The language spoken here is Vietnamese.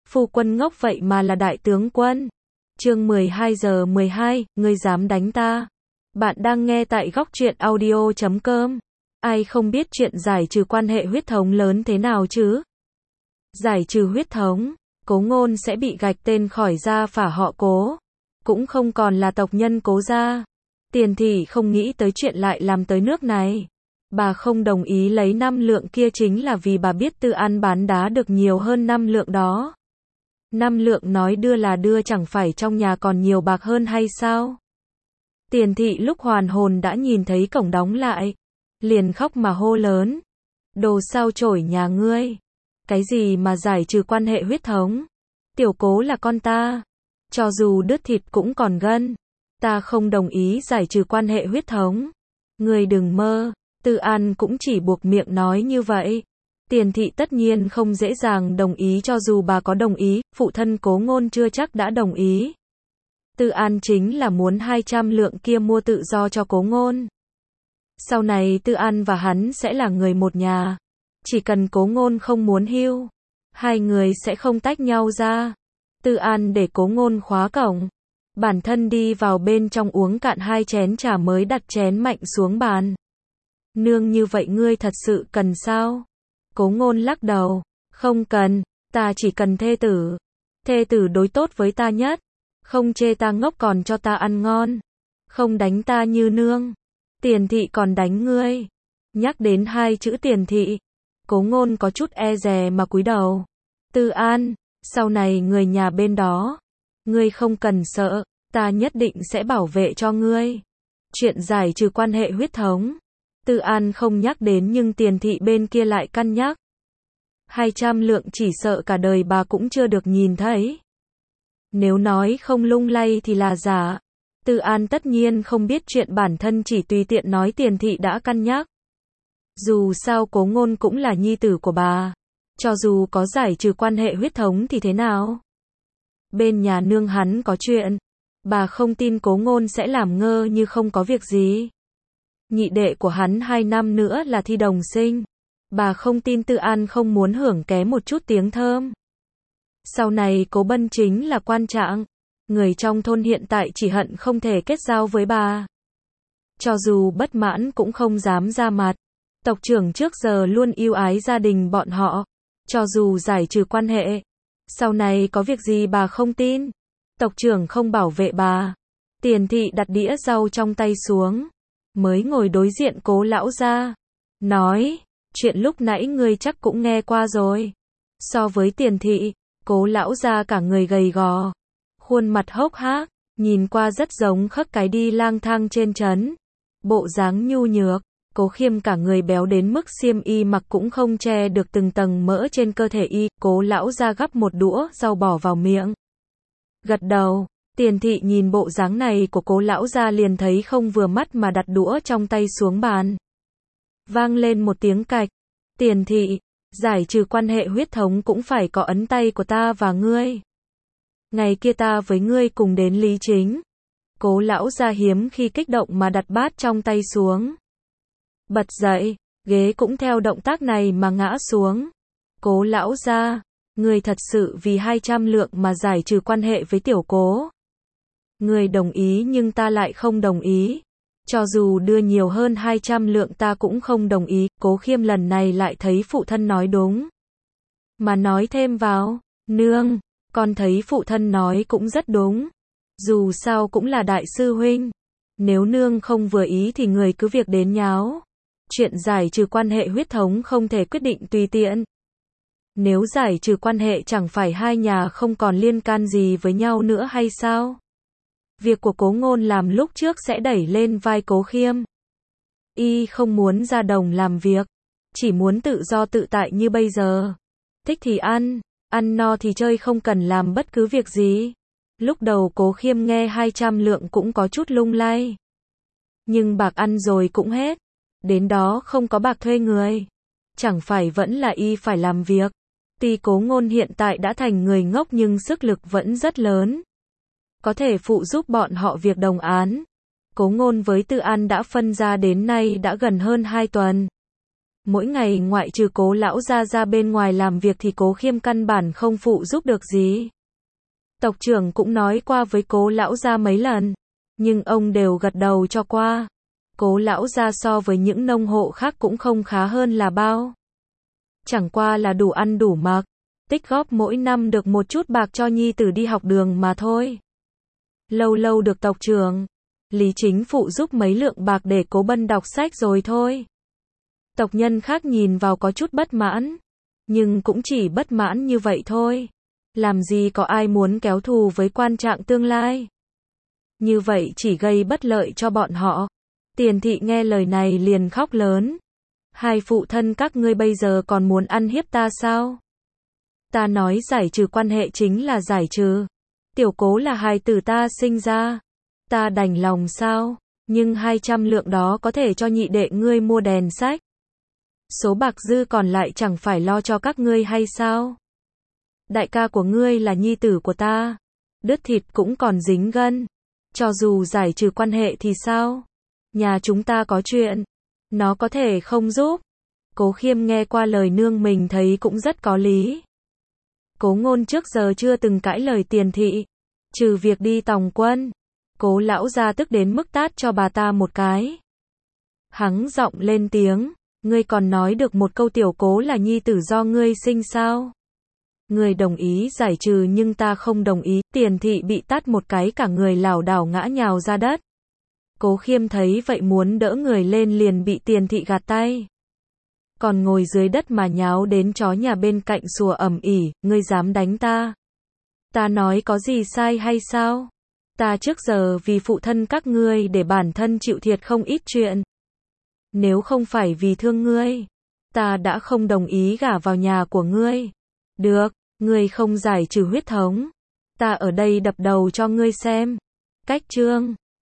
phu quân ngốc vậy mà là đại tướng quân. Chương 12:12, ngươi dám đánh ta. Bạn đang nghe tại góc truyện audio.com. Ai không biết chuyện giải trừ quan hệ huyết thống lớn thế nào chứ? Giải trừ huyết thống, Cố Ngôn sẽ bị gạch tên khỏi gia phả họ Cố, cũng không còn là tộc nhân Cố gia. Tiền Thị không nghĩ tới chuyện lại làm tới nước này. Bà không đồng ý lấy 5 lượng kia chính là vì bà biết Tư An bán đá được nhiều hơn 5 lượng đó. 5 lượng nói đưa là đưa, chẳng phải trong nhà còn nhiều bạc hơn hay sao? Tiền Thị lúc hoàn hồn đã nhìn thấy cổng đóng lại, liền khóc mà hô lớn. Đồ sao chổi nhà ngươi? Cái gì mà giải trừ quan hệ huyết thống? Tiểu Cố là con ta, cho dù đứt thịt cũng còn gân. Ta không đồng ý giải trừ quan hệ huyết thống. Ngươi đừng mơ. Tư An cũng chỉ buộc miệng nói như vậy. Tiền Thị tất nhiên không dễ dàng đồng ý, cho dù bà có đồng ý, phụ thân Cố Ngôn chưa chắc đã đồng ý. Tư An chính là muốn 200 lượng kia mua tự do cho Cố Ngôn. Sau này Tư An và hắn sẽ là người một nhà. Chỉ cần Cố Ngôn không muốn hưu, hai người sẽ không tách nhau ra. Tư An để Cố Ngôn khóa cổng, bản thân đi vào bên trong uống cạn 2 chén trà mới đặt chén mạnh xuống bàn. Nương, như vậy ngươi thật sự cần sao? Cố Ngôn lắc đầu. Không cần, ta chỉ cần thê tử. Thê tử đối tốt với ta nhất. Không chê ta ngốc còn cho ta ăn ngon. Không đánh ta như nương. Tiền Thị còn đánh ngươi. Nhắc đến 2 chữ Tiền Thị, Cố Ngôn có chút e dè mà cúi đầu. Tư An, sau này người nhà bên đó, ngươi không cần sợ, ta nhất định sẽ bảo vệ cho ngươi. Chuyện giải trừ quan hệ huyết thống, Tư An không nhắc đến, nhưng Tiền Thị bên kia lại cân nhắc. 200 lượng chỉ sợ cả đời bà cũng chưa được nhìn thấy. Nếu nói không lung lay thì là giả. Tư An tất nhiên không biết chuyện bản thân chỉ tùy tiện nói Tiền Thị đã cân nhắc. Dù sao Cố Ngôn cũng là nhi tử của bà. Cho dù có giải trừ quan hệ huyết thống thì thế nào? Bên nhà nương hắn có chuyện. Bà không tin Cố Ngôn sẽ làm ngơ như không có việc gì. Nhị đệ của hắn 2 năm nữa là thi đồng sinh. Bà không tin Tư An không muốn hưởng ké một chút tiếng thơm. Sau này Cố Bân chính là quan trạng. Người trong thôn hiện tại chỉ hận không thể kết giao với bà. Cho dù bất mãn cũng không dám ra mặt. Tộc trưởng trước giờ luôn yêu ái gia đình bọn họ. Cho dù giải trừ quan hệ, sau này có việc gì bà không tin. Tộc trưởng không bảo vệ bà. Tiền Thị đặt đĩa rau trong tay xuống, mới ngồi đối diện Cố lão gia. Nói, chuyện lúc nãy ngươi chắc cũng nghe qua rồi. So với Tiền Thị, Cố lão gia cả người gầy gò, khuôn mặt hốc hác, nhìn qua rất giống khất cái đi lang thang trên trấn. Bộ dáng nhu nhược. Cố Khiêm cả người béo đến mức xiêm y mặc cũng không che được từng tầng mỡ trên cơ thể y. Cố lão gia gắp một đũa rau bỏ vào miệng, gật đầu. Tiền Thị nhìn bộ dáng này của Cố lão gia liền thấy không vừa mắt mà đặt đũa trong tay xuống bàn. Vang lên một tiếng cạch. Tiền Thị, giải trừ quan hệ huyết thống cũng phải có ấn tay của ta và ngươi. Ngày kia ta với ngươi cùng đến Lý Chính. Cố lão gia hiếm khi kích động mà đặt bát trong tay xuống. Bật dậy, ghế cũng theo động tác này mà ngã xuống. Cố lão gia, ngươi thật sự vì 200 lượng mà giải trừ quan hệ với tiểu Cố? Ngươi đồng ý nhưng ta lại không đồng ý. Cho dù đưa nhiều hơn 200 lượng ta cũng không đồng ý. Cố Khiêm lần này lại thấy phụ thân nói đúng, mà nói thêm vào. Nương, con thấy phụ thân nói cũng rất đúng. Dù sao cũng là đại sư huynh. Nếu nương không vừa ý thì người cứ việc đến nháo. Chuyện giải trừ quan hệ huyết thống không thể quyết định tùy tiện. Nếu giải trừ quan hệ chẳng phải hai nhà không còn liên can gì với nhau nữa hay sao? Việc của Cố Ngôn làm lúc trước sẽ đẩy lên vai Cố Khiêm. Y không muốn ra đồng làm việc, chỉ muốn tự do tự tại như bây giờ. Thích thì ăn, ăn no thì chơi, không cần làm bất cứ việc gì. Lúc đầu Cố Khiêm nghe 200 lượng cũng có chút lung lay. Nhưng bạc ăn rồi cũng hết. Đến đó không có bạc thuê người. Chẳng phải vẫn là y phải làm việc. Tuy Cố Ngôn hiện tại đã thành người ngốc nhưng sức lực vẫn rất lớn. Có thể phụ giúp bọn họ việc đồng án. Cố Ngôn với Tư An đã phân ra đến nay đã gần hơn 2 tuần. Mỗi ngày ngoại trừ Cố lão gia ra bên ngoài làm việc thì Cố Khiêm căn bản không phụ giúp được gì. Tộc trưởng cũng nói qua với Cố lão gia mấy lần, nhưng ông đều gật đầu cho qua. Cố lão gia so với những nông hộ khác cũng không khá hơn là bao. Chẳng qua là đủ ăn đủ mặc, tích góp mỗi năm được một chút bạc cho nhi tử đi học đường mà thôi. Lâu lâu được tộc trưởng Lý Chính phụ giúp mấy lượng bạc để Cố Bân đọc sách rồi thôi. Tộc nhân khác nhìn vào có chút bất mãn, nhưng cũng chỉ bất mãn như vậy thôi. Làm gì có ai muốn kéo thù với quan trạng tương lai. Như vậy chỉ gây bất lợi cho bọn họ. Tiền thị nghe lời này liền khóc lớn. Hai phụ thân các ngươi bây giờ còn muốn ăn hiếp ta sao? Ta nói giải trừ quan hệ chính là giải trừ. Tiểu Cố là hài tử ta sinh ra. Ta đành lòng sao? Nhưng 200 lượng đó có thể cho nhị đệ ngươi mua đèn sách. Số bạc dư còn lại chẳng phải lo cho các ngươi hay sao? Đại ca của ngươi là nhi tử của ta. Đứt thịt cũng còn dính gân. Cho dù giải trừ quan hệ thì sao? Nhà chúng ta có chuyện. Nó có thể không giúp. Cố Khiêm nghe qua lời nương mình thấy cũng rất có lý. Cố Ngôn trước giờ chưa từng cãi lời Tiền thị. Trừ việc đi tòng quân. Cố lão gia tức đến mức tát cho bà ta một cái. Hắng giọng lên tiếng. Ngươi còn nói được một câu Tiểu Cố là nhi tử do ngươi sinh sao? Ngươi đồng ý giải trừ nhưng ta không đồng ý. Tiền thị bị tát một cái cả người lảo đảo ngã nhào ra đất. Cố Khiêm thấy vậy muốn đỡ người lên liền bị Tiền thị gạt tay. Còn ngồi dưới đất mà nháo đến chó nhà bên cạnh sủa ầm ĩ, ngươi dám đánh ta? Ta nói có gì sai hay sao? Ta trước giờ vì phụ thân các ngươi để bản thân chịu thiệt không ít chuyện. Nếu không phải vì thương ngươi, ta đã không đồng ý gả vào nhà của ngươi. Được, ngươi không giải trừ huyết thống. Ta ở đây đập đầu cho ngươi xem. Cách chương